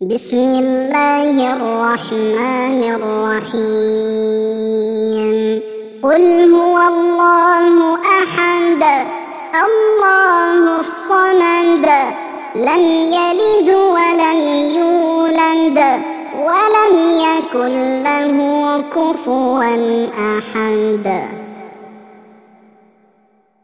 بسم الله الرحمن الرحيم. قل هو الله أحد الله الصمد لم يلد ولم يولد ولم يكن له كفوا أحد.